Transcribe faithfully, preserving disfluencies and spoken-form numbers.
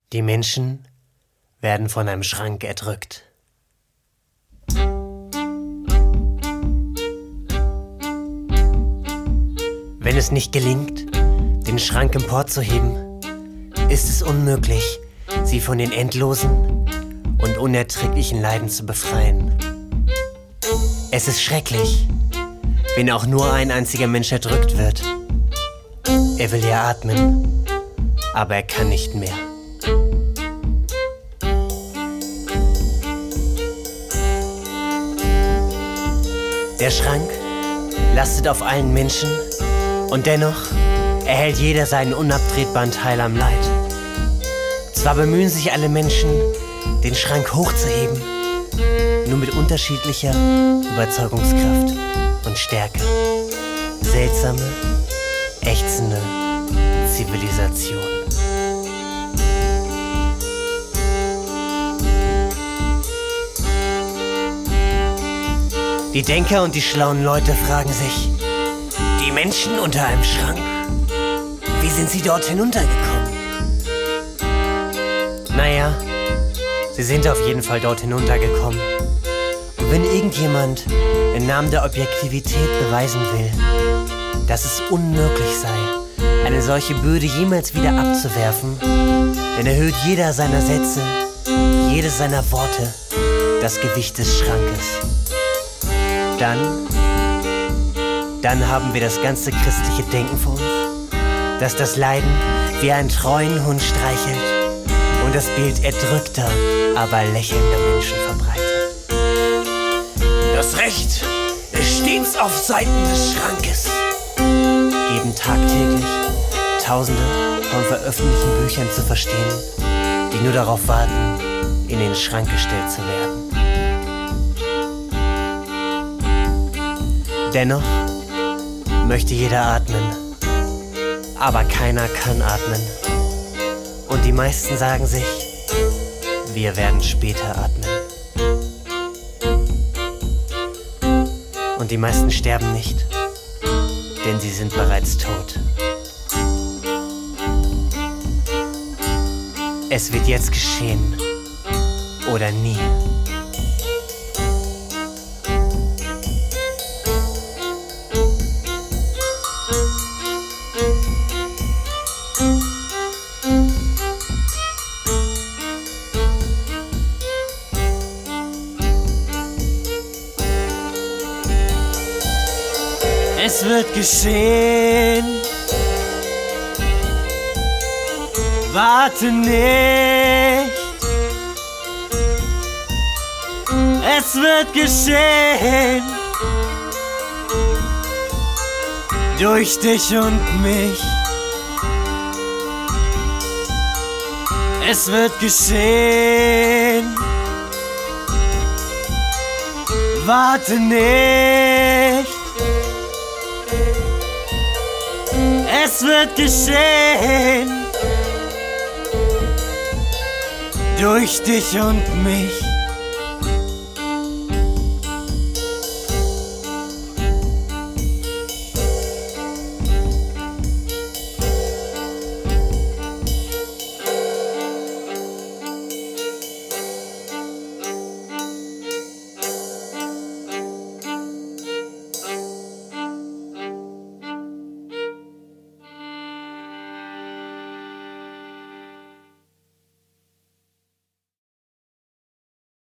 Die Menschen werden von einem Schrank erdrückt. Wenn es nicht gelingt, den Schrank emporzuheben, ist es unmöglich, sie von den endlosen und unerträglichen Leiden zu befreien. Es ist schrecklich, wenn auch nur ein einziger Mensch erdrückt wird. Er will ja atmen, aber er kann nicht mehr. Der Schrank lastet auf allen Menschen und dennoch erhält jeder seinen unabtretbaren Teil am Leid. Zwar bemühen sich alle Menschen, den Schrank hochzuheben, nur mit unterschiedlicher Überzeugungskraft und Stärke. Seltsame, ächzende Zivilisation. Die Denker und die schlauen Leute fragen sich, die Menschen unter einem Schrank, wie sind sie dort hinuntergekommen? Naja, sie sind auf jeden Fall dort hinuntergekommen. Und wenn irgendjemand im Namen der Objektivität beweisen will, dass es unmöglich sei, eine solche Bürde jemals wieder abzuwerfen, dann erhöht jeder seiner Sätze, jedes seiner Worte das Gewicht des Schrankes. Dann, dann haben wir das ganze christliche Denken vor uns, das das Leiden wie einen treuen Hund streichelt und das Bild erdrückter, aber lächelnder Menschen verbreitet. Das Recht ist stets auf Seiten des Schrankes, geben tagtäglich Tausende von veröffentlichten Büchern zu verstehen, die nur darauf warten, in den Schrank gestellt zu werden. Dennoch möchte jeder atmen, aber keiner kann atmen. Und die meisten sagen sich, wir werden später atmen. Und die meisten sterben nicht, denn sie sind bereits tot. Es wird jetzt geschehen oder nie. Es wird geschehen, warte nicht. Es wird geschehen, durch dich und mich. Es wird geschehen, warte nicht. Es wird geschehen, durch dich und mich.